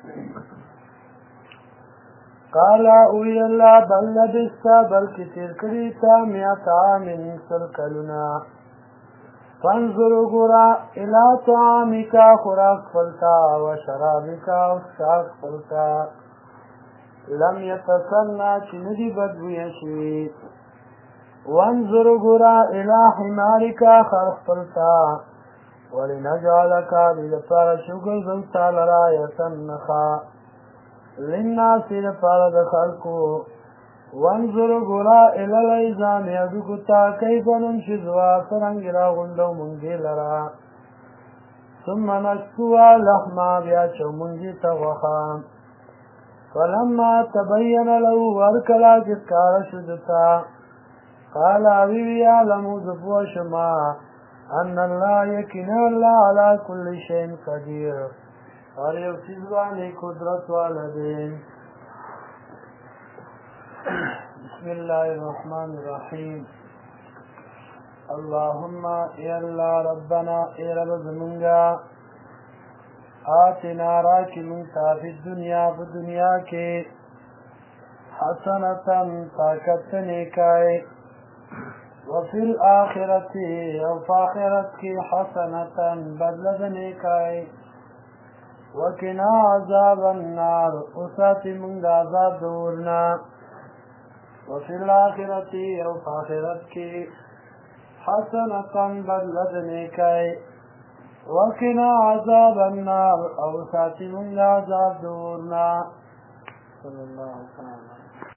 قال اوی اللہ بل لبستا بلکی تیر کریتا میتا من سلکلنا فانظر گرا الى طعامکا خوراک فلتا و شرابکا اسکاک فلتا لم یتسننا چندی بدبویشوی وانظر گرا الى حمارکا خرخ فلتا ولنجعلکا لپار شگل زلتا لرایتا نخا للناس لپار دخلکو وانظر گرا الى العظام یدکتا کیف ننشزوا سرنگ را غندو منگی لرا ثم نکسوا لحما بیاچو منگی تغخام فلما تبین له ورکلا جسکار شدتا قال اوی یعلم زفو شما ان اللہ یکن اللہ علا کل شئین قدیر اور یو چیزوانی قدرت والدین بسم اللہ الرحمن الرحیم اللہم اے اللہ ربنا اے رب زمنگا آتنا راکی منتا فی الدنیا بدنیا کے حسنتا طاقت نیکائے وفی الآخرت او فاخرت کی حسنتا بدلد نیکائے وکنا عذاب النار اساتی من عذاب دورنا وفی الآخرت او فاخرت کی حسنتا بدلد نیکائے وقنا عذاب النار او ساتي من عذاب دورنا صلی اللہ تعالی